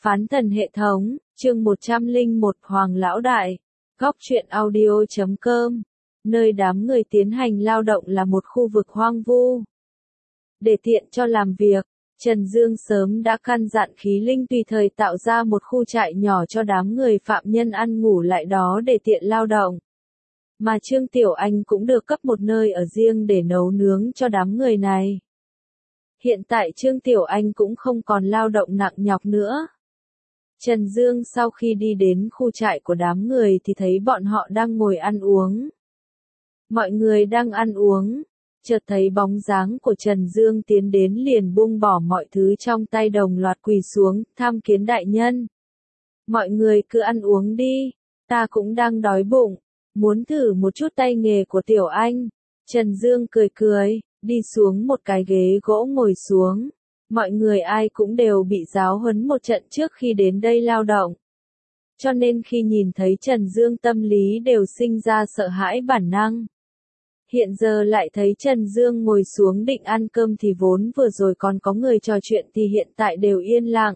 Phán thần hệ thống, chương 101 Hoàng Lão Đại, góc truyện audio.com, nơi đám người tiến hành lao động là một khu vực hoang vu. Để tiện cho làm việc, Trần Dương sớm đã căn dặn khí linh tùy thời tạo ra một khu trại nhỏ cho đám người phạm nhân ăn ngủ lại đó để tiện lao động. Mà Trương Tiểu Anh cũng được cấp một nơi ở riêng để nấu nướng cho đám người này. Hiện tại Trương Tiểu Anh cũng không còn lao động nặng nhọc nữa. Trần Dương sau khi đi đến khu trại của đám người thì thấy bọn họ đang ngồi ăn uống. Mọi người đang ăn uống, chợt thấy bóng dáng của Trần Dương tiến đến liền buông bỏ mọi thứ trong tay đồng loạt quỳ xuống, tham kiến đại nhân. Mọi người cứ ăn uống đi, ta cũng đang đói bụng, muốn thử một chút tay nghề của Tiểu Anh. Trần Dương cười cười, đi xuống một cái ghế gỗ ngồi xuống. Mọi người ai cũng đều bị giáo huấn một trận trước khi đến đây lao động. Cho nên khi nhìn thấy Trần Dương tâm lý đều sinh ra sợ hãi bản năng. Hiện giờ lại thấy Trần Dương ngồi xuống định ăn cơm thì vốn vừa rồi còn có người trò chuyện thì hiện tại đều yên lặng.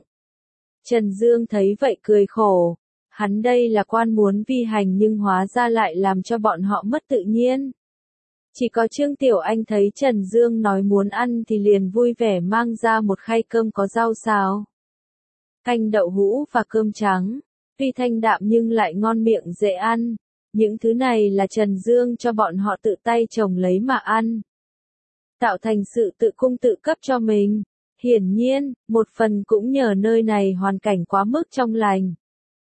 Trần Dương thấy vậy cười khổ. Hắn đây là quan muốn vi hành nhưng hóa ra lại làm cho bọn họ mất tự nhiên. Chỉ có Trương Tiểu Anh thấy Trần Dương nói muốn ăn thì liền vui vẻ mang ra một khay cơm có rau xào, canh đậu hũ và cơm trắng. Tuy thanh đạm nhưng lại ngon miệng dễ ăn. Những thứ này là Trần Dương cho bọn họ tự tay trồng lấy mà ăn. Tạo thành sự tự cung tự cấp cho mình. Hiển nhiên, một phần cũng nhờ nơi này hoàn cảnh quá mức trong lành.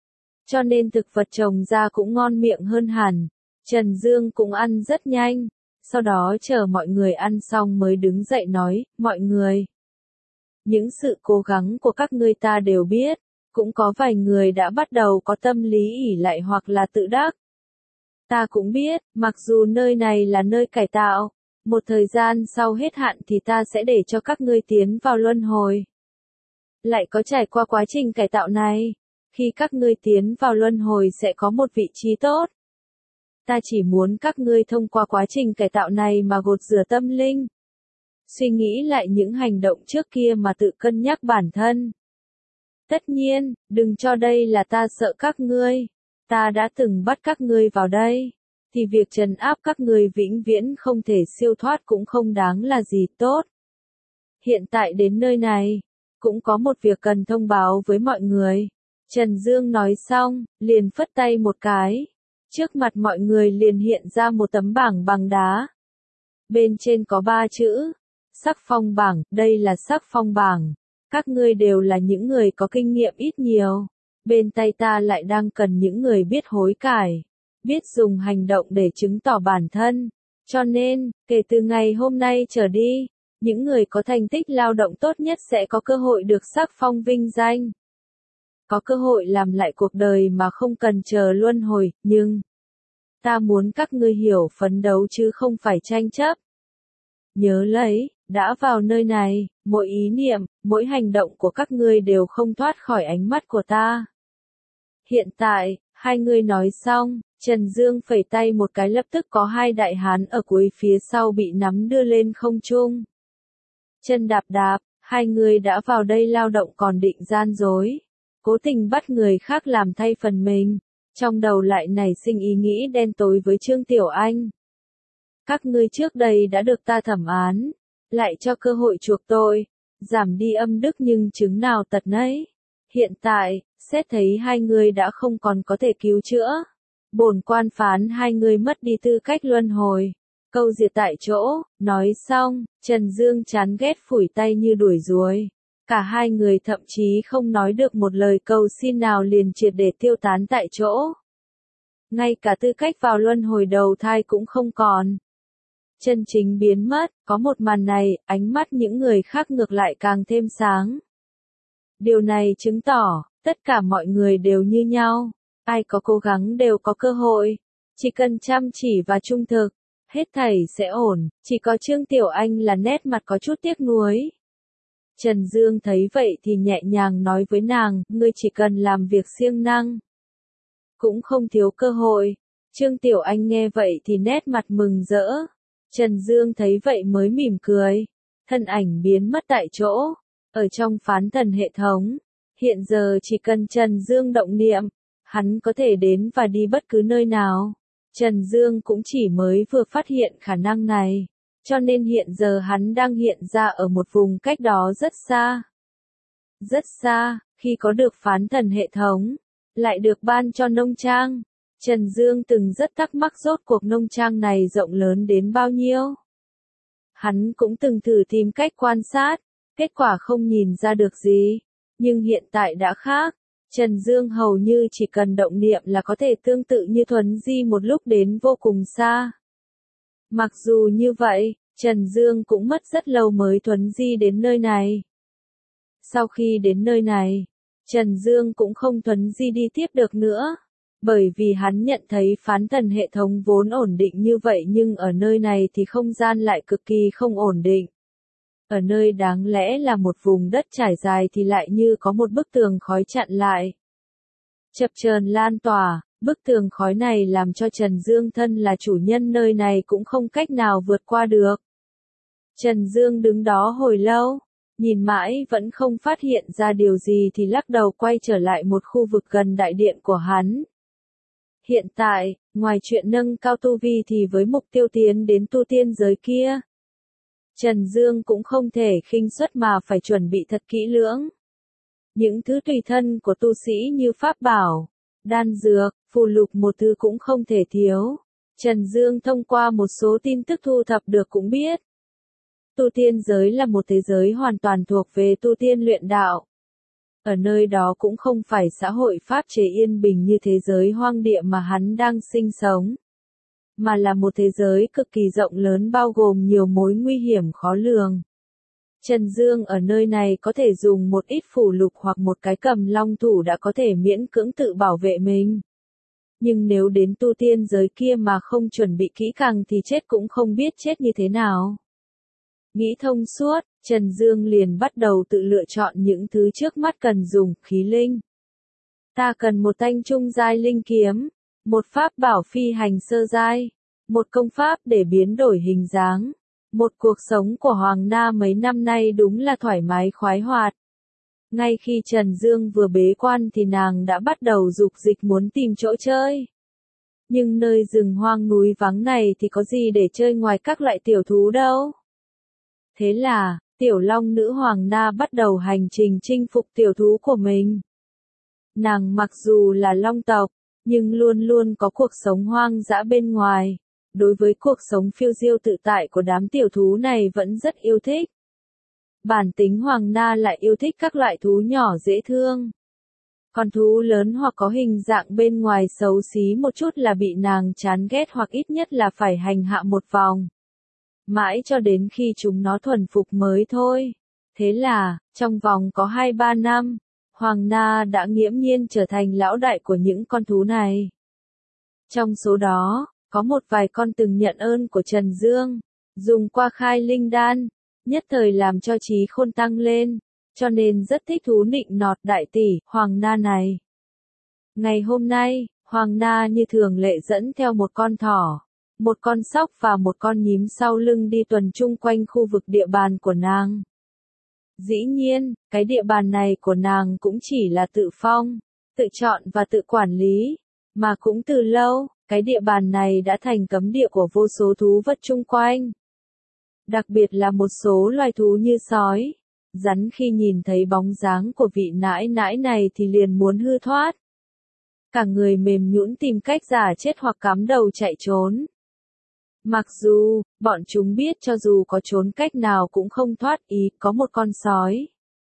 Cho nên thực vật trồng ra cũng ngon miệng hơn hẳn. Trần Dương cũng ăn rất nhanh. Sau đó chờ mọi người ăn xong mới đứng dậy nói, mọi người. Những sự cố gắng của các ngươi ta đều biết, cũng có vài người đã bắt đầu có tâm lý ỷ lại hoặc là tự đắc. Ta cũng biết, mặc dù nơi này là nơi cải tạo, một thời gian sau hết hạn thì ta sẽ để cho các ngươi tiến vào luân hồi. Lại có trải qua quá trình cải tạo này, khi các ngươi tiến vào luân hồi sẽ có một vị trí tốt. Ta chỉ muốn các ngươi thông qua quá trình cải tạo này mà gột rửa tâm linh. Suy nghĩ lại những hành động trước kia mà tự cân nhắc bản thân. Tất nhiên, đừng cho đây là ta sợ các ngươi. Ta đã từng bắt các ngươi vào đây. Thì việc trấn áp các ngươi vĩnh viễn không thể siêu thoát cũng không đáng là gì tốt. Hiện tại đến nơi này, cũng có một việc cần thông báo với mọi người. Trần Dương nói xong, liền phất tay một cái. Trước mặt mọi người liền hiện ra một tấm bảng bằng đá. Bên trên có 3 chữ. Sắc phong bảng, đây là sắc phong bảng. Các ngươi đều là những người có kinh nghiệm ít nhiều. Bên tay ta lại đang cần những người biết hối cải. Biết dùng hành động để chứng tỏ bản thân. Cho nên, kể từ ngày hôm nay trở đi, những người có thành tích lao động tốt nhất sẽ có cơ hội được sắc phong vinh danh. Có cơ hội làm lại cuộc đời mà không cần chờ luân hồi, nhưng ta muốn các ngươi hiểu phấn đấu chứ không phải tranh chấp. Nhớ lấy, đã vào nơi này, mỗi ý niệm, mỗi hành động của các ngươi đều không thoát khỏi ánh mắt của ta. Hiện tại, hai người nói xong, Trần Dương phẩy tay một cái lập tức có 2 đại hán ở cuối phía sau bị nắm đưa lên không trung. Chân đạp đạp, 2 người đã vào đây lao động còn định gian dối. Cố tình bắt người khác làm thay phần mình. Trong đầu lại nảy sinh ý nghĩ đen tối với Trương Tiểu Anh. Các ngươi trước đây đã được ta thẩm án, lại cho cơ hội chuộc tội, giảm đi âm đức nhưng chứng nào tật nấy. Hiện tại, xét thấy 2 người đã không còn có thể cứu chữa. Bổn quan phán 2 người mất đi tư cách luân hồi. Câu diệt tại chỗ, nói xong, Trần Dương chán ghét phủi tay như đuổi ruồi. Cả 2 người thậm chí không nói được một lời cầu xin nào liền triệt để tiêu tán tại chỗ. Ngay cả tư cách vào luân hồi đầu thai cũng không còn. Chân chính biến mất, có một màn này, ánh mắt những người khác ngược lại càng thêm sáng. Điều này chứng tỏ, tất cả mọi người đều như nhau. Ai có cố gắng đều có cơ hội. Chỉ cần chăm chỉ và trung thực, hết thảy sẽ ổn. Chỉ có Trương Tiểu Anh là nét mặt có chút tiếc nuối. Trần Dương thấy vậy thì nhẹ nhàng nói với nàng, ngươi chỉ cần làm việc siêng năng. Cũng không thiếu cơ hội. Trương Tiểu Anh nghe vậy thì nét mặt mừng rỡ. Trần Dương thấy vậy mới mỉm cười. Thân ảnh biến mất tại chỗ. Ở trong phán thần hệ thống, Hiện giờ chỉ cần Trần Dương động niệm, hắn có thể đến và đi bất cứ nơi nào. Trần Dương cũng chỉ mới vừa phát hiện khả năng này, cho nên hiện giờ hắn đang hiện ra ở một vùng cách đó rất xa. Rất xa, khi có được phán thần hệ thống, lại được ban cho nông trang. Trần Dương từng rất thắc mắc rốt cuộc nông trang này rộng lớn đến bao nhiêu. Hắn cũng từng thử tìm cách quan sát, kết quả không nhìn ra được gì. Nhưng hiện tại đã khác, Trần Dương hầu như chỉ cần động niệm là có thể tương tự như thuấn di một lúc đến vô cùng xa. Mặc dù như vậy, Trần Dương cũng mất rất lâu mới thuấn di đến nơi này. Sau khi đến nơi này, Trần Dương cũng không thuấn di đi tiếp được nữa, bởi vì hắn nhận thấy phán thần hệ thống vốn ổn định như vậy nhưng ở nơi này thì không gian lại cực kỳ không ổn định. Ở nơi đáng lẽ là một vùng đất trải dài thì lại như có một bức tường khói chặn lại. Chập chờn lan tỏa, bức tường khói này làm cho Trần Dương thân là chủ nhân nơi này cũng không cách nào vượt qua được. Trần Dương đứng đó hồi lâu, nhìn mãi vẫn không phát hiện ra điều gì thì lắc đầu quay trở lại một khu vực gần đại điện của hắn. Hiện tại, ngoài chuyện nâng cao tu vi thì với mục tiêu tiến đến tu tiên giới kia, Trần Dương cũng không thể khinh suất mà phải chuẩn bị thật kỹ lưỡng. Những thứ tùy thân của tu sĩ như pháp bảo, đan dược, phù lục một thứ cũng không thể thiếu. Trần Dương thông qua một số tin tức thu thập được cũng biết. Tu tiên giới là một thế giới hoàn toàn thuộc về tu tiên luyện đạo. Ở nơi đó cũng không phải xã hội pháp chế yên bình như thế giới hoang địa mà hắn đang sinh sống, mà là một thế giới cực kỳ rộng lớn bao gồm nhiều mối nguy hiểm khó lường. Trần Dương ở nơi này có thể dùng một ít phù lục hoặc một cái cầm long thủ đã có thể miễn cưỡng tự bảo vệ mình. Nhưng nếu đến tu tiên giới kia mà không chuẩn bị kỹ càng thì chết cũng không biết chết như thế nào. Nghĩ thông suốt, Trần Dương liền bắt đầu tự lựa chọn những thứ trước mắt cần dùng, khí linh. Ta cần một thanh trung giai linh kiếm, một pháp bảo phi hành sơ giai, một công pháp để biến đổi hình dáng. Một cuộc sống của Hoàng Na mấy năm nay đúng là thoải mái khoái hoạt. Ngay khi Trần Dương vừa bế quan thì nàng đã bắt đầu dục dịch muốn tìm chỗ chơi. Nhưng nơi rừng hoang núi vắng này thì có gì để chơi ngoài các loại tiểu thú đâu. Thế là, tiểu long nữ Hoàng Na bắt đầu hành trình chinh phục tiểu thú của mình. Nàng mặc dù là long tộc, nhưng luôn luôn có cuộc sống hoang dã bên ngoài. Đối với cuộc sống phiêu diêu tự tại của đám tiểu thú này vẫn rất yêu thích. Bản tính Hoàng Na lại yêu thích các loại thú nhỏ dễ thương. Còn thú lớn hoặc có hình dạng bên ngoài xấu xí một chút là bị nàng chán ghét hoặc ít nhất là phải hành hạ một vòng. Mãi cho đến khi chúng nó thuần phục mới thôi. Thế là, trong vòng có 2-3 năm, Hoàng Na đã nghiễm nhiên trở thành lão đại của những con thú này. Trong số đó, có một vài con từng nhận ơn của Trần Dương, dùng qua khai linh đan, nhất thời làm cho trí khôn tăng lên, cho nên rất thích thú nịnh nọt đại tỷ, Hoàng Na này. Ngày hôm nay, Hoàng Na như thường lệ dẫn theo một con thỏ, một con sóc và một con nhím sau lưng đi tuần chung quanh khu vực địa bàn của nàng. Dĩ nhiên, cái địa bàn này của nàng cũng chỉ là tự phong, tự chọn và tự quản lý, mà cũng từ lâu. Cái địa bàn này đã thành cấm địa của vô số thú vật chung quanh. Đặc biệt là một số loài thú như sói, rắn khi nhìn thấy bóng dáng của vị nãi nãi này thì liền muốn hư thoát. Cả người mềm nhũn tìm cách giả chết hoặc cắm đầu chạy trốn. Mặc dù, bọn chúng biết cho dù có trốn cách nào cũng không thoát ý, có một con sói.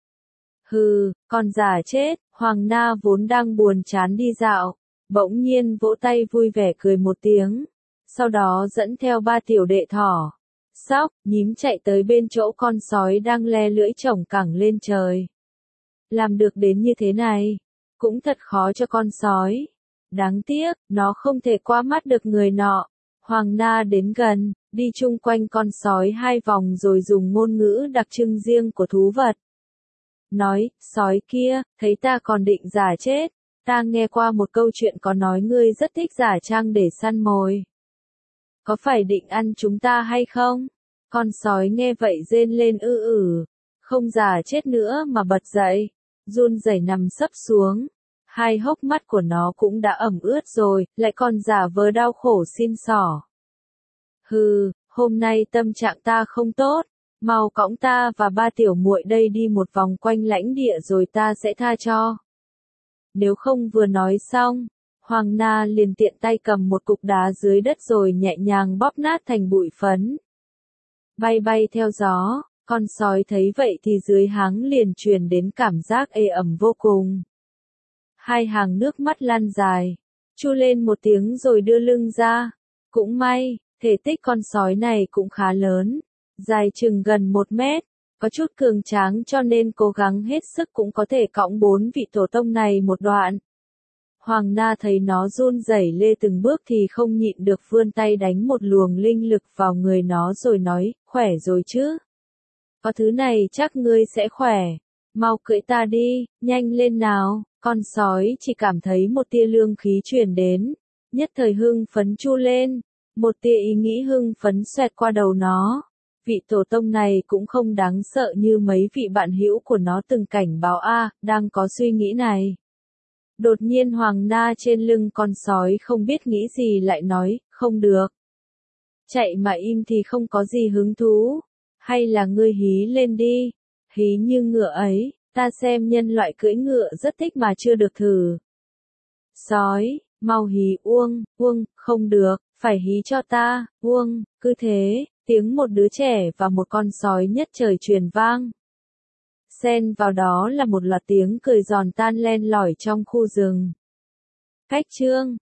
Hừ, con giả chết, Hoàng Na vốn đang buồn chán đi dạo. Bỗng nhiên vỗ tay vui vẻ cười một tiếng, sau đó dẫn theo 3 tiểu đệ thỏ, sóc, nhím chạy tới bên chỗ con sói đang le lưỡi chổng cẳng lên trời. Làm được đến như thế này, cũng thật khó cho con sói. Đáng tiếc, nó không thể qua mắt được người nọ. Hoàng Na đến gần, đi chung quanh con sói 2 vòng rồi dùng ngôn ngữ đặc trưng riêng của thú vật. Nói, sói kia, thấy ta còn định giả chết. Ta nghe qua một câu chuyện có nói ngươi rất thích giả trang để săn mồi. Có phải định ăn chúng ta hay không? Con sói nghe vậy rên lên không giả chết nữa mà bật dậy. run rẩy nằm sấp xuống. Hai hốc mắt của nó cũng đã ẩm ướt rồi, lại còn giả vờ đau khổ xin xỏ. Hừ, hôm nay tâm trạng ta không tốt, mau cõng ta và ba tiểu muội đây đi một vòng quanh lãnh địa rồi ta sẽ tha cho. Nếu không, vừa nói xong, Hoàng Na liền tiện tay cầm một cục đá dưới đất rồi nhẹ nhàng bóp nát thành bụi phấn. Bay bay theo gió, con sói thấy vậy thì dưới háng liền truyền đến cảm giác ê ẩm vô cùng. Hai hàng nước mắt lan dài, chu lên một tiếng rồi đưa lưng ra. Cũng may, thể tích con sói này cũng khá lớn, dài chừng gần 1 mét, có chút cường tráng cho nên cố gắng hết sức cũng có thể cõng 4 vị tổ tông này một đoạn. Hoàng Na thấy nó run rẩy lê từng bước thì không nhịn được vươn tay đánh một luồng linh lực vào người nó rồi nói, khỏe rồi chứ? Có thứ này chắc ngươi sẽ khỏe, mau cưỡi ta đi, nhanh lên nào. Con sói chỉ cảm thấy một tia lương khí truyền đến, nhất thời hưng phấn chu lên, một tia ý nghĩ hưng phấn xoẹt qua đầu nó. Vị tổ tông này cũng không đáng sợ như mấy vị bạn hữu của nó từng cảnh báo đang có suy nghĩ này. Đột nhiên Hoàng Na trên lưng con sói không biết nghĩ gì lại nói, không được. Chạy mà im thì không có gì hứng thú, hay là ngươi hí lên đi, hí như ngựa ấy. Ta xem nhân loại cưỡi ngựa rất thích mà chưa được thử. Sói, mau hí uông, uông, không được, phải hí cho ta, uông, cứ thế, tiếng một đứa trẻ và một con sói nhất trời truyền vang. Xen vào đó là một loạt tiếng cười giòn tan len lỏi trong khu rừng. Cách chương